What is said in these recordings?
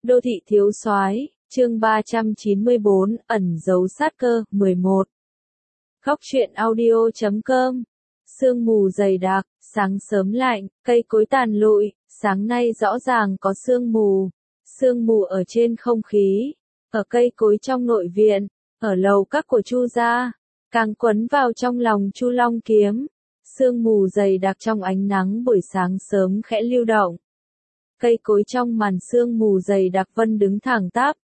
Đô thị thiếu soái, chương 394, ẩn giấu sát cơ, 11. Góc truyện audio.com. Sương mù dày đặc, sáng sớm lạnh, cây cối tàn lụi, sáng nay rõ ràng có sương mù ở trên không khí, ở cây cối trong nội viện, ở lầu các của Chu gia, càng quấn vào trong lòng Chu Long Kiếm. Sương mù dày đặc trong ánh nắng buổi sáng sớm khẽ lưu động. Cây cối trong màn sương mù dày đặc vân đứng thẳng tắp.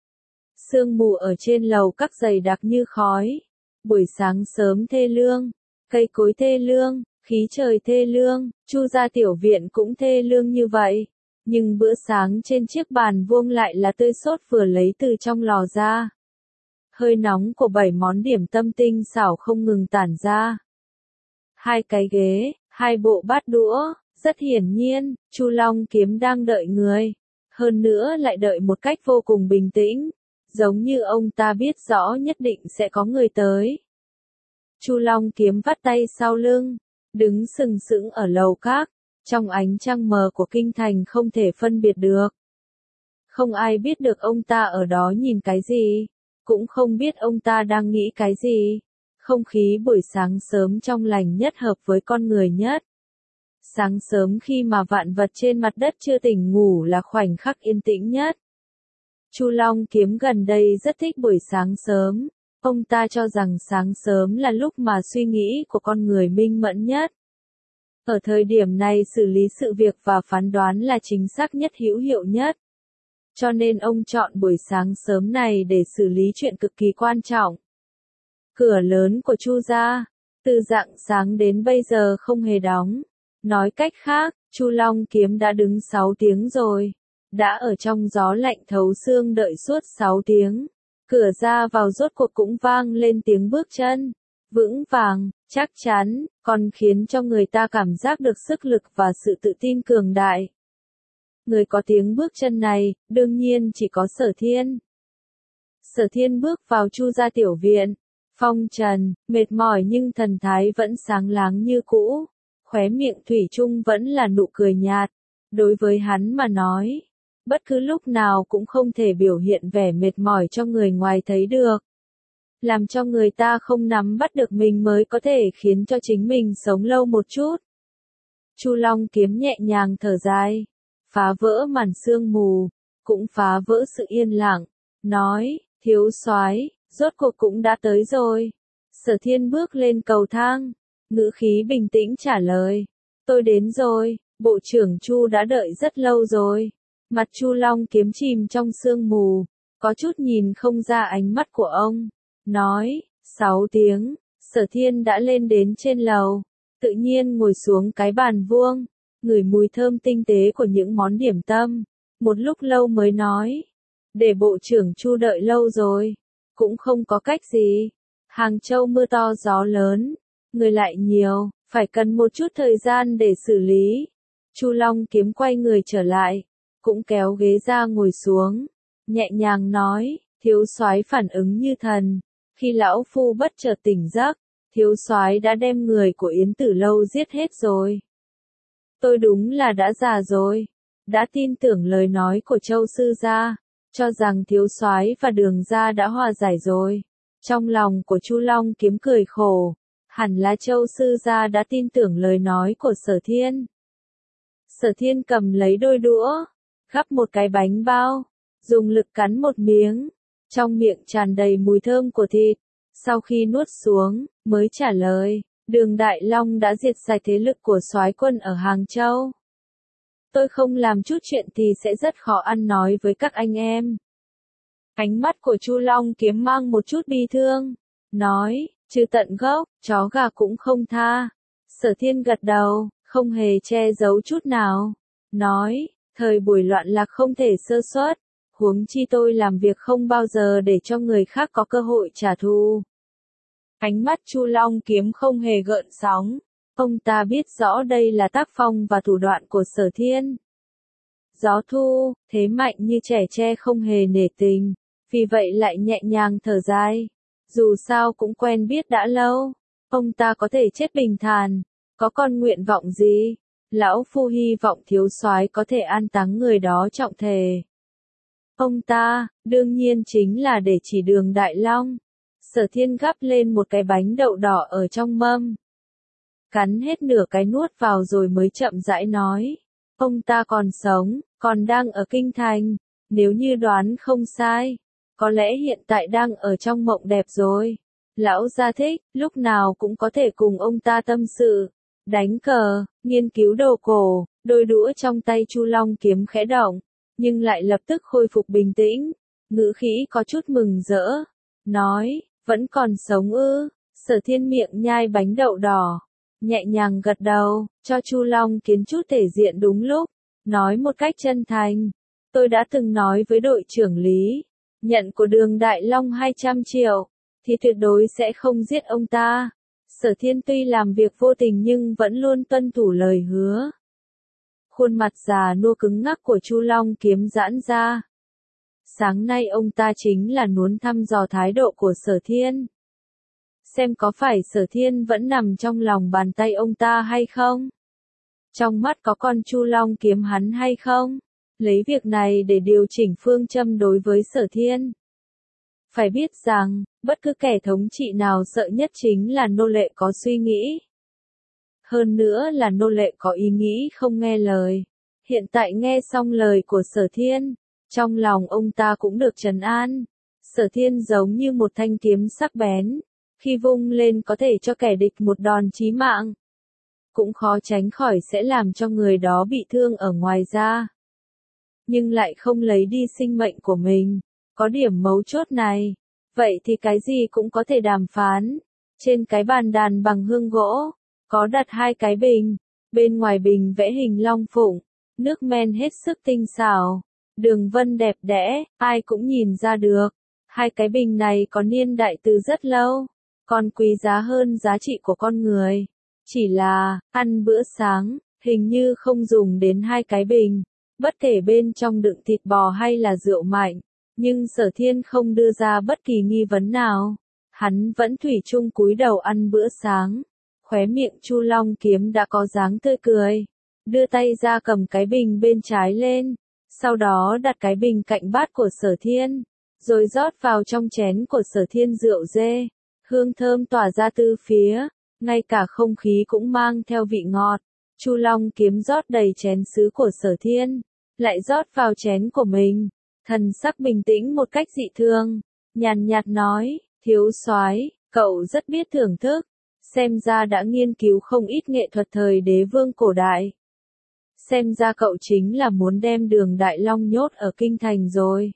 Sương mù ở trên lầu các dày đặc như khói. Buổi sáng sớm thê lương, cây cối thê lương, khí trời thê lương, Chu gia tiểu viện cũng thê lương như vậy. Nhưng bữa sáng trên chiếc bàn vuông lại là tươi sốt vừa lấy từ trong lò ra. Hơi nóng của 7 món điểm tâm tinh xảo không ngừng tản ra. 2 cái ghế, 2 bộ bát đũa, rất hiển nhiên, Chu Long Kiếm đang đợi người. Hơn nữa lại đợi một cách vô cùng bình tĩnh, giống như ông ta biết rõ nhất định sẽ có người tới. Chu Long Kiếm vắt tay sau lưng, đứng sừng sững ở lầu các, trong ánh trăng mờ của kinh thành không thể phân biệt được. Không ai biết được ông ta ở đó nhìn cái gì, cũng không biết ông ta đang nghĩ cái gì. Không khí buổi sáng sớm trong lành nhất hợp với con người nhất. Sáng sớm khi mà vạn vật trên mặt đất chưa tỉnh ngủ là khoảnh khắc yên tĩnh nhất. Chu Long Kiếm gần đây rất thích buổi sáng sớm. Ông ta cho rằng sáng sớm là lúc mà suy nghĩ của con người minh mẫn nhất. Ở thời điểm này xử lý sự việc và phán đoán là chính xác nhất, hữu hiệu nhất. Cho nên ông chọn buổi sáng sớm này để xử lý chuyện cực kỳ quan trọng. Cửa lớn của Chu gia, từ rạng sáng đến bây giờ không hề đóng. Nói cách khác, Chu Long Kiếm đã đứng 6 tiếng rồi. Đã ở trong gió lạnh thấu xương đợi suốt 6 tiếng. Cửa ra vào rốt cuộc cũng vang lên tiếng bước chân. Vững vàng, chắc chắn, còn khiến cho người ta cảm giác được sức lực và sự tự tin cường đại. Người có tiếng bước chân này, đương nhiên chỉ có Sở Thiên. Sở Thiên bước vào Chu gia tiểu viện. Phong trần, mệt mỏi nhưng thần thái vẫn sáng láng như cũ. Khóe miệng thủy chung vẫn là nụ cười nhạt. Đối với hắn mà nói, bất cứ lúc nào cũng không thể biểu hiện vẻ mệt mỏi cho người ngoài thấy được. Làm cho người ta không nắm bắt được mình mới có thể khiến cho chính mình sống lâu một chút. Chu Long Kiếm nhẹ nhàng thở dài, phá vỡ màn sương mù, cũng phá vỡ sự yên lặng, nói, thiếu soái, rốt cuộc cũng đã tới rồi. Sở Thiên bước lên cầu thang, ngữ khí bình tĩnh trả lời, tôi đến rồi, bộ trưởng Chu đã đợi rất lâu rồi. Mặt Chu Long Kiếm chìm trong sương mù, có chút nhìn không ra ánh mắt của ông, nói, 6 tiếng, Sở Thiên đã lên đến trên lầu, tự nhiên ngồi xuống cái bàn vuông, ngửi mùi thơm tinh tế của những món điểm tâm, một lúc lâu mới nói, để bộ trưởng Chu đợi lâu rồi, cũng không có cách gì, Hàng Châu mưa to gió lớn, người lại nhiều, phải cần một chút thời gian để xử lý. Chu Long Kiếm quay người trở lại, cũng kéo ghế ra ngồi xuống, nhẹ nhàng nói, thiếu soái phản ứng như thần, khi lão phu bất chợt tỉnh giấc, thiếu soái đã đem người của Yến Tử Lâu giết hết rồi. Tôi đúng là đã già rồi, đã tin tưởng lời nói của Châu sư gia, cho rằng thiếu soái và Đường gia đã hòa giải rồi. Trong lòng của Chu Long Kiếm cười khổ, hẳn là Châu sư gia đã tin tưởng lời nói của Sở Thiên. Sở Thiên cầm lấy đôi đũa, gắp một cái bánh bao, dùng lực cắn một miếng, trong miệng tràn đầy mùi thơm của thịt, sau khi nuốt xuống, mới trả lời, Đường Đại Long đã diệt sạch thế lực của soái quân ở Hàng Châu. Tôi không làm chút chuyện thì sẽ rất khó ăn nói với các anh em. Ánh mắt của Chu Long Kiếm mang một chút bi thương, nói, trừ tận gốc, chó gà cũng không tha. Sở Thiên gật đầu, không hề che giấu chút nào, nói, thời buổi loạn lạc không thể sơ suất, huống chi tôi làm việc không bao giờ để cho người khác có cơ hội trả thù. Ánh mắt Chu Long Kiếm không hề gợn sóng, ông ta biết rõ đây là tác phong và thủ đoạn của Sở Thiên. Gió thu, thế mạnh như trẻ tre không hề nể tình, vì vậy lại nhẹ nhàng thở dài. Dù sao cũng quen biết đã lâu, ông ta có thể chết bình thản, có con nguyện vọng gì? Lão phu hy vọng thiếu soái có thể an táng người đó trọng thể. Ông ta, đương nhiên chính là để chỉ Đường Đại Long. Sở Thiên gắp lên một cái bánh đậu đỏ ở trong mâm. Cắn hết nửa cái nuốt vào rồi mới chậm rãi nói. Ông ta còn sống, còn đang ở kinh thành. Nếu như đoán không sai, có lẽ hiện tại đang ở trong mộng đẹp rồi. Lão gia thích, lúc nào cũng có thể cùng ông ta tâm sự, đánh cờ, nghiên cứu đồ cổ. Đôi đũa trong tay Chu Long kiếm khẽ động, nhưng lại lập tức khôi phục bình tĩnh, ngữ khí có chút mừng rỡ, nói, vẫn còn sống ư? Sở Thiên miệng nhai bánh đậu đỏ, nhẹ nhàng gật đầu, cho Chu Long kiếm chút thể diện đúng lúc, nói một cách chân thành, tôi đã từng nói với đội trưởng Lý, nhận của Đường Đại Long 200 triệu, thì tuyệt đối sẽ không giết ông ta. Sở Thiên tuy làm việc vô tình nhưng vẫn luôn tuân thủ lời hứa. Khuôn mặt già nua cứng ngắc của Chu Long kiếm giãn ra. Sáng nay ông ta chính là muốn thăm dò thái độ của Sở Thiên. Xem có phải Sở Thiên vẫn nằm trong lòng bàn tay ông ta hay không? Trong mắt có con Chu Long kiếm hắn hay không? Lấy việc này để điều chỉnh phương châm đối với Sở Thiên. Phải biết rằng, bất cứ kẻ thống trị nào sợ nhất chính là nô lệ có suy nghĩ. Hơn nữa là nô lệ có ý nghĩ không nghe lời. Hiện tại nghe xong lời của Sở Thiên, trong lòng ông ta cũng được trấn an. Sở Thiên giống như một thanh kiếm sắc bén, khi vung lên có thể cho kẻ địch một đòn chí mạng. Cũng khó tránh khỏi sẽ làm cho người đó bị thương ở ngoài da. Nhưng lại không lấy đi sinh mệnh của mình. Có điểm mấu chốt này, vậy thì cái gì cũng có thể đàm phán. Trên cái bàn đàn bằng hương gỗ, có đặt hai cái bình, bên ngoài bình vẽ hình long phụng, nước men hết sức tinh xảo, đường vân đẹp đẽ, ai cũng nhìn ra được. Hai cái bình này có niên đại từ rất lâu, còn quý giá hơn giá trị của con người. Chỉ là, ăn bữa sáng, hình như không dùng đến hai cái bình, bất kể bên trong đựng thịt bò hay là rượu mạnh. Nhưng Sở Thiên không đưa ra bất kỳ nghi vấn nào. Hắn vẫn thủy chung cúi đầu ăn bữa sáng. Khóe miệng Chu Long kiếm đã có dáng tươi cười. Đưa tay ra cầm cái bình bên trái lên. Sau đó đặt cái bình cạnh bát của Sở Thiên. Rồi rót vào trong chén của Sở Thiên rượu dê. Hương thơm tỏa ra từ phía. Ngay cả không khí cũng mang theo vị ngọt. Chu Long kiếm rót đầy chén sứ của Sở Thiên. Lại rót vào chén của mình. Thần sắc bình tĩnh một cách dị thường, nhàn nhạt nói, thiếu soái, cậu rất biết thưởng thức, xem ra đã nghiên cứu không ít nghệ thuật thời đế vương cổ đại. Xem ra cậu chính là muốn đem Đường Đại Long nhốt ở kinh thành rồi.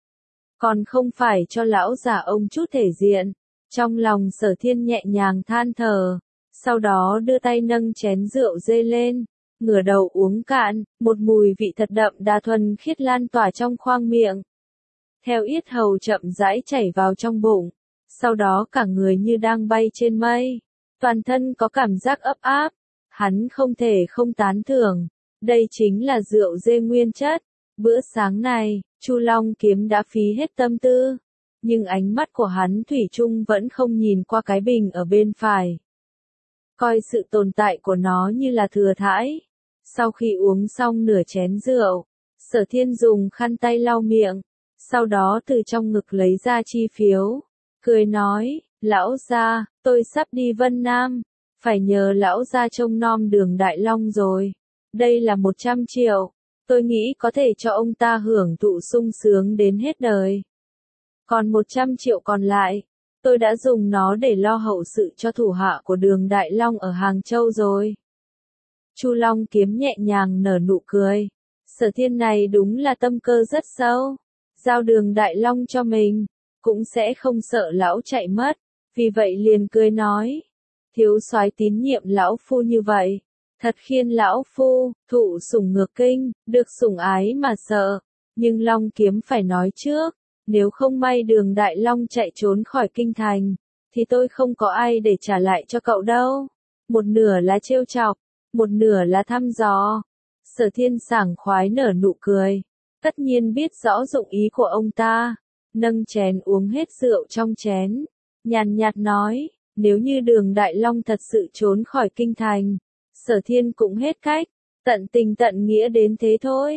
Còn không phải cho lão già ông chút thể diện. Trong lòng Sở Thiên nhẹ nhàng than thở, sau đó đưa tay nâng chén rượu dê lên. Ngửa đầu uống cạn, một mùi vị thật đậm đà thuần khiết lan tỏa trong khoang miệng. Theo yết hầu chậm rãi chảy vào trong bụng, sau đó cả người như đang bay trên mây, toàn thân có cảm giác ấp áp, hắn không thể không tán thưởng, đây chính là rượu dê nguyên chất. Bữa sáng này, Chu Long kiếm đã phí hết tâm tư, nhưng ánh mắt của hắn thủy chung vẫn không nhìn qua cái bình ở bên phải. Coi sự tồn tại của nó như là thừa thãi. Sau khi uống xong nửa chén rượu, Sở Thiên dùng khăn tay lau miệng, sau đó từ trong ngực lấy ra chi phiếu, cười nói, lão gia, tôi sắp đi Vân Nam, phải nhờ lão gia trông nom Đường Đại Long rồi. Đây là 100 triệu, tôi nghĩ có thể cho ông ta hưởng thụ sung sướng đến hết đời. Còn 100 triệu còn lại, tôi đã dùng nó để lo hậu sự cho thủ hạ của Đường Đại Long ở Hàng Châu rồi. Chu Long kiếm nhẹ nhàng nở nụ cười. Sở Thiên này đúng là tâm cơ rất sâu. Giao Đường Đại Long cho mình, cũng sẽ không sợ lão chạy mất. Vì vậy liền cười nói. Thiếu soái tín nhiệm lão phu như vậy. Thật khiến lão phu, thụ sủng ngược kinh, được sủng ái mà sợ. Nhưng Long kiếm phải nói trước. Nếu không may Đường Đại Long chạy trốn khỏi kinh thành, thì tôi không có ai để trả lại cho cậu đâu. Một nửa là trêu chọc, một nửa là thăm dò. Sở Thiên sảng khoái nở nụ cười. Tất nhiên biết rõ dụng ý của ông ta. Nâng chén uống hết rượu trong chén. Nhàn nhạt nói, nếu như Đường Đại Long thật sự trốn khỏi kinh thành, Sở Thiên cũng hết cách. Tận tình tận nghĩa đến thế thôi.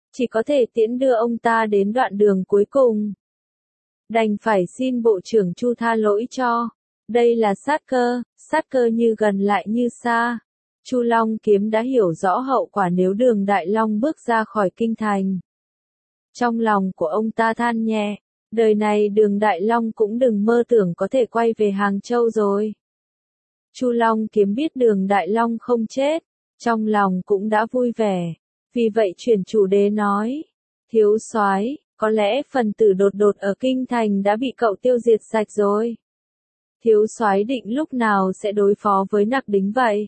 chỉ có thể tiễn đưa ông ta đến đoạn đường cuối cùng. Đành phải xin bộ trưởng Chu tha lỗi cho. Đây là sát cơ như gần lại như xa. Chu Long Kiếm đã hiểu rõ hậu quả nếu Đường Đại Long bước ra khỏi kinh thành. Trong lòng của ông ta than nhẹ, đời này Đường Đại Long cũng đừng mơ tưởng có thể quay về Hàng Châu rồi. Chu Long Kiếm biết Đường Đại Long không chết, trong lòng cũng đã vui vẻ, vì vậy chuyển chủ đề nói, thiếu soái, có lẽ phần tử đột đột ở kinh thành đã bị cậu tiêu diệt sạch rồi. Thiếu soái định lúc nào sẽ đối phó với Nặc Đính vậy?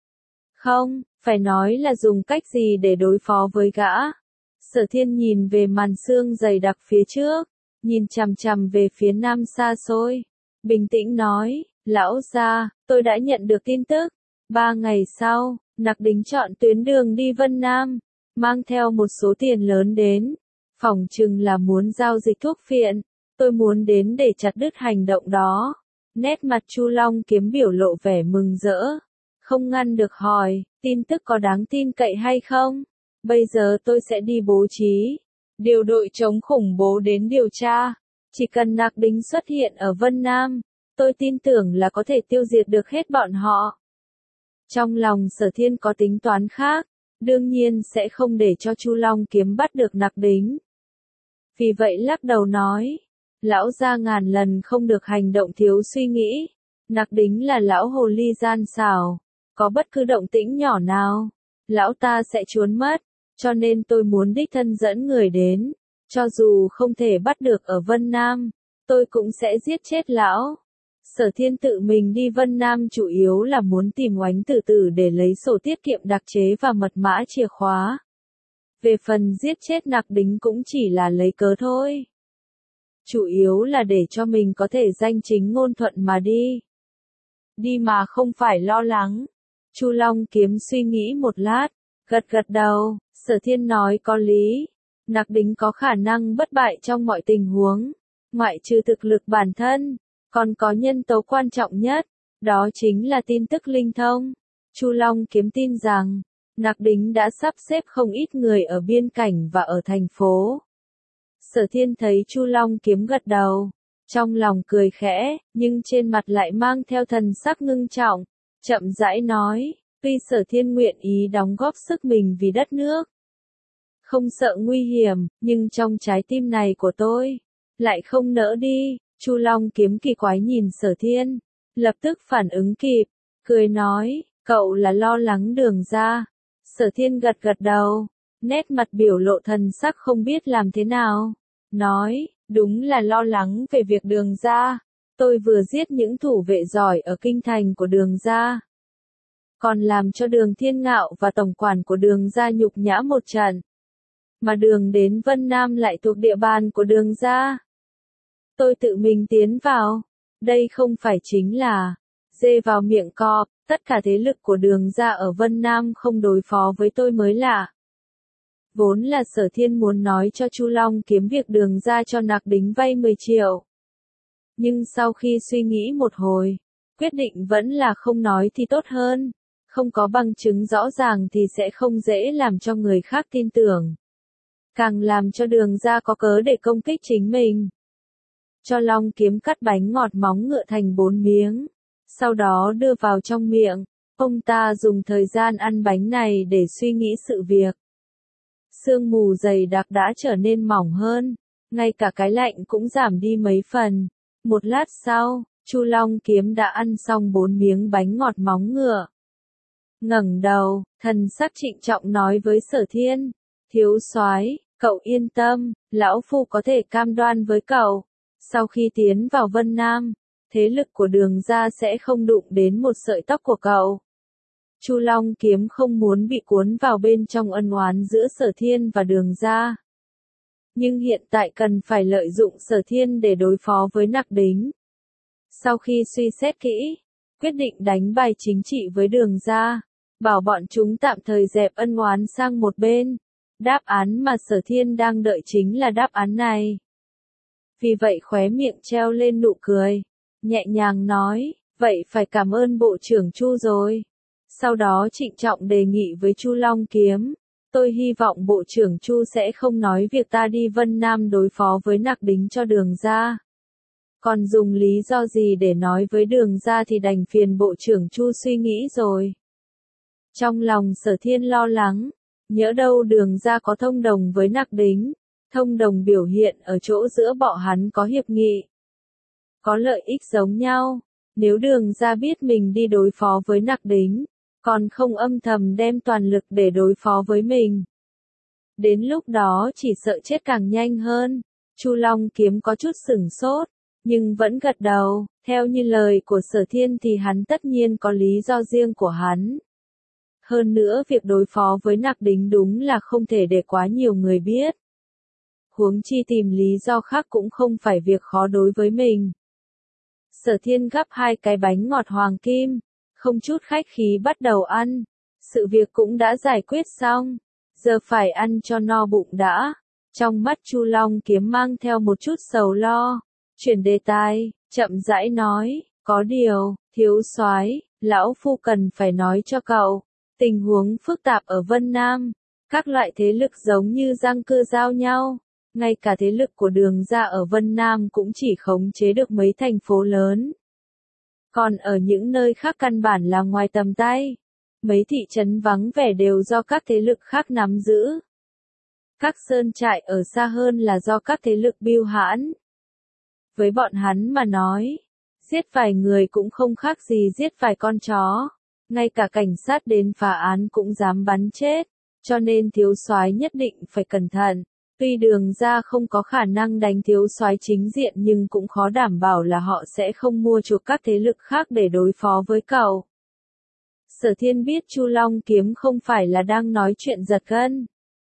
Không, phải nói là dùng cách gì để đối phó với gã. Sở Thiên nhìn về màn sương dày đặc phía trước, nhìn chằm chằm về phía nam xa xôi, bình tĩnh nói, lão gia, tôi đã nhận được tin tức. 3 ngày sau, Nặc Đính chọn tuyến đường đi Vân Nam, mang theo một số tiền lớn đến, phỏng chừng là muốn giao dịch thuốc phiện, tôi muốn đến để chặt đứt hành động đó. Nét mặt Chu Long Kiếm biểu lộ vẻ mừng rỡ, không ngăn được hỏi, tin tức có đáng tin cậy hay không? Bây giờ tôi sẽ đi bố trí, điều đội chống khủng bố đến điều tra, chỉ cần Nặc Đính xuất hiện ở Vân Nam, tôi tin tưởng là có thể tiêu diệt được hết bọn họ. Trong lòng Sở Thiên có tính toán khác, đương nhiên sẽ không để cho Chu Long Kiếm bắt được Nặc Đính. Vì vậy lắc đầu nói, lão gia ngàn lần không được hành động thiếu suy nghĩ, Nặc Đính là lão hồ ly gian xảo, có bất cứ động tĩnh nhỏ nào, lão ta sẽ trốn mất, cho nên tôi muốn đích thân dẫn người đến, cho dù không thể bắt được ở Vân Nam, tôi cũng sẽ giết chết lão. Sở Thiên tự mình đi Vân Nam chủ yếu là muốn tìm Oánh Tử Tử để lấy sổ tiết kiệm đặc chế và mật mã chìa khóa. Về phần giết chết Nặc Đính cũng chỉ là lấy cớ thôi. Chủ yếu là để cho mình có thể danh chính ngôn thuận mà đi. Đi mà không phải lo lắng. Chu Long Kiếm suy nghĩ một lát, gật gật đầu, Sở Thiên nói có lý. Nặc Đính có khả năng bất bại trong mọi tình huống, ngoại trừ thực lực bản thân, còn có nhân tố quan trọng nhất, đó chính là tin tức linh thông. Chu Long Kiếm tin rằng, Nặc Đính đã sắp xếp không ít người ở biên cảnh và ở thành phố. Sở Thiên thấy Chu Long Kiếm gật đầu, trong lòng cười khẽ, nhưng trên mặt lại mang theo thần sắc ngưng trọng, chậm rãi nói, tuy Sở Thiên nguyện ý đóng góp sức mình vì đất nước, không sợ nguy hiểm, nhưng trong trái tim này của tôi, lại không nỡ đi. Chu Long Kiếm kỳ quái nhìn Sở Thiên, lập tức phản ứng kịp, cười nói, cậu là lo lắng Đường gia. Sở Thiên gật gật đầu, nét mặt biểu lộ thần sắc không biết làm thế nào, nói, đúng là lo lắng về việc Đường gia, tôi vừa giết những thủ vệ giỏi ở kinh thành của Đường gia, còn làm cho Đường Thiên Ngạo và tổng quản của Đường gia nhục nhã một trận, mà đường đến Vân Nam lại thuộc địa bàn của Đường gia. Tôi tự mình tiến vào, đây không phải chính là dê vào miệng cọp, tất cả thế lực của Đường gia ở Vân Nam không đối phó với tôi mới lạ. Vốn là Sở Thiên muốn nói cho Chu Long Kiếm việc Đường gia cho Nặc Đính vay 10 triệu. Nhưng sau khi suy nghĩ một hồi, quyết định vẫn là không nói thì tốt hơn, không có bằng chứng rõ ràng thì sẽ không dễ làm cho người khác tin tưởng. Càng làm cho Đường gia có cớ để công kích chính mình. Cho Long Kiếm cắt bánh ngọt móng ngựa thành 4 miếng, sau đó đưa vào trong miệng, ông ta dùng thời gian ăn bánh này để suy nghĩ sự việc. Sương mù dày đặc đã trở nên mỏng hơn, ngay cả cái lạnh cũng giảm đi mấy phần. Một lát sau, Chu Long Kiếm đã ăn xong 4 miếng bánh ngọt móng ngựa. Ngẩng đầu, thần sắc trịnh trọng nói với Sở Thiên, thiếu soái, cậu yên tâm, lão phu có thể cam đoan với cậu. Sau khi tiến vào Vân Nam, thế lực của Đường gia sẽ không đụng đến một sợi tóc của cậu. Chu Long Kiếm không muốn bị cuốn vào bên trong ân oán giữa Sở Thiên và Đường gia. Nhưng hiện tại cần phải lợi dụng Sở Thiên để đối phó với Nặc Đính. Sau khi suy xét kỹ, quyết định đánh bài chính trị với Đường gia, bảo bọn chúng tạm thời dẹp ân oán sang một bên. Đáp án mà Sở Thiên đang đợi chính là đáp án này. Vì vậy khóe miệng treo lên nụ cười, nhẹ nhàng nói, vậy phải cảm ơn Bộ trưởng Chu rồi. Sau đó trịnh trọng đề nghị với Chu Long Kiếm, Tôi hy vọng Bộ trưởng Chu sẽ không nói việc ta đi Vân Nam đối phó với Nặc Đính cho Đường ra. Còn dùng lý do gì để nói với Đường ra thì đành phiền Bộ trưởng Chu suy nghĩ rồi. Trong lòng Sở Thiên lo lắng, nhỡ đâu Đường ra có thông đồng với Nặc Đính, thông đồng biểu hiện ở chỗ giữa bọn hắn có hiệp nghị, có lợi ích giống nhau. Nếu Đường ra biết mình đi đối phó với Nặc Đính, còn không âm thầm đem toàn lực để đối phó với mình, đến lúc đó chỉ sợ chết càng nhanh hơn. Chu Long Kiếm có chút sửng sốt, nhưng vẫn gật đầu. Theo như lời của Sở Thiên thì hắn tất nhiên có lý do riêng của hắn. Hơn nữa việc đối phó với Nặc Đính đúng là không thể để quá nhiều người biết. Huống chi tìm lý do khác cũng không phải việc khó đối với mình. Sở Thiên gắp 2 cái bánh ngọt hoàng kim, không chút khách khí bắt đầu ăn. Sự việc cũng đã giải quyết xong, giờ phải ăn cho no bụng đã. Trong mắt Chu Long Kiếm mang theo một chút sầu lo, chuyển đề tài, chậm rãi nói, có điều, thiếu soái, lão phu cần phải nói cho cậu, tình huống phức tạp ở Vân Nam, các loại thế lực giống như giang cưa giao nhau, ngay cả thế lực của Đường ra ở Vân Nam cũng chỉ khống chế được mấy thành phố lớn. Còn ở những nơi khác căn bản là ngoài tầm tay, mấy thị trấn vắng vẻ đều do các thế lực khác nắm giữ. Các sơn trại ở xa hơn là do các thế lực bưu hãn. Với bọn hắn mà nói, giết vài người cũng không khác gì giết vài con chó, ngay cả cảnh sát đến phá án cũng dám bắn chết, cho nên thiếu soái nhất định phải cẩn thận. Tuy Đường ra không có khả năng đánh thiếu soái chính diện nhưng cũng khó đảm bảo là họ sẽ không mua chuộc các thế lực khác để đối phó với cậu. Sở Thiên biết Chu Long Kiếm không phải là đang nói chuyện giật gân.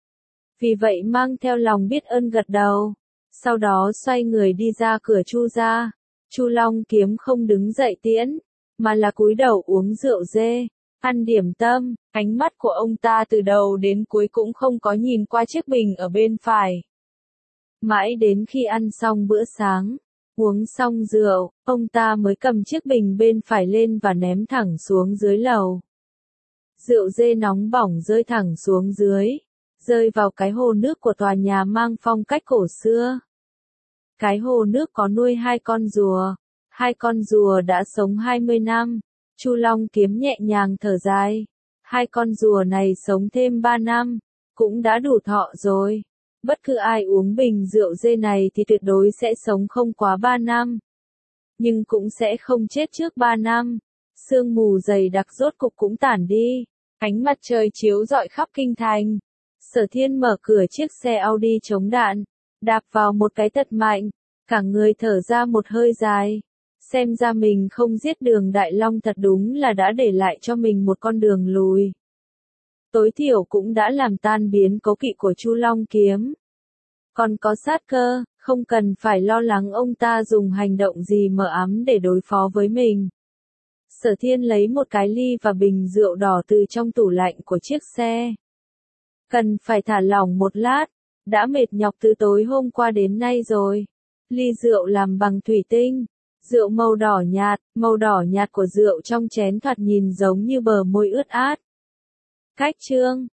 Vì vậy mang theo lòng biết ơn gật đầu. Sau đó xoay người đi ra cửa Chu ra. Chu Long Kiếm không đứng dậy tiễn, mà là cúi đầu uống rượu dê, ăn điểm tâm. Ánh mắt của ông ta từ đầu đến cuối cũng không có nhìn qua chiếc bình ở bên phải. Mãi đến khi ăn xong bữa sáng, uống xong rượu, ông ta mới cầm chiếc bình bên phải lên và ném thẳng xuống dưới lầu. Rượu dê nóng bỏng rơi thẳng xuống dưới, rơi vào cái hồ nước của tòa nhà mang phong cách cổ xưa. Cái hồ nước có nuôi 2 con rùa. 2 con rùa đã sống 20 năm. Chu Long Kiếm nhẹ nhàng thở dài. 2 con rùa này sống thêm 3 năm, cũng đã đủ thọ rồi. Bất cứ ai uống bình rượu dê này thì tuyệt đối sẽ sống không quá 3 năm. Nhưng cũng sẽ không chết trước 3 năm. Sương mù dày đặc rốt cục cũng tản đi. Ánh mặt trời chiếu rọi khắp kinh thành. Sở Thiên mở cửa chiếc xe Audi chống đạn, đạp vào một cái thật mạnh, cả người thở ra một hơi dài. Xem ra mình không giết Đường Đại Long thật đúng là đã để lại cho mình một con đường lùi. Tối thiểu cũng đã làm tan biến cấu kỵ của Chu Long Kiếm. Còn có sát cơ, không cần phải lo lắng ông ta dùng hành động gì mờ ám để đối phó với mình. Sở Thiên lấy một cái ly và bình rượu đỏ từ trong tủ lạnh của chiếc xe. Cần phải thả lỏng một lát, đã mệt nhọc từ tối hôm qua đến nay rồi. Ly rượu làm bằng thủy tinh, rượu màu đỏ nhạt của rượu trong chén thoạt nhìn giống như bờ môi ướt át. Cách chương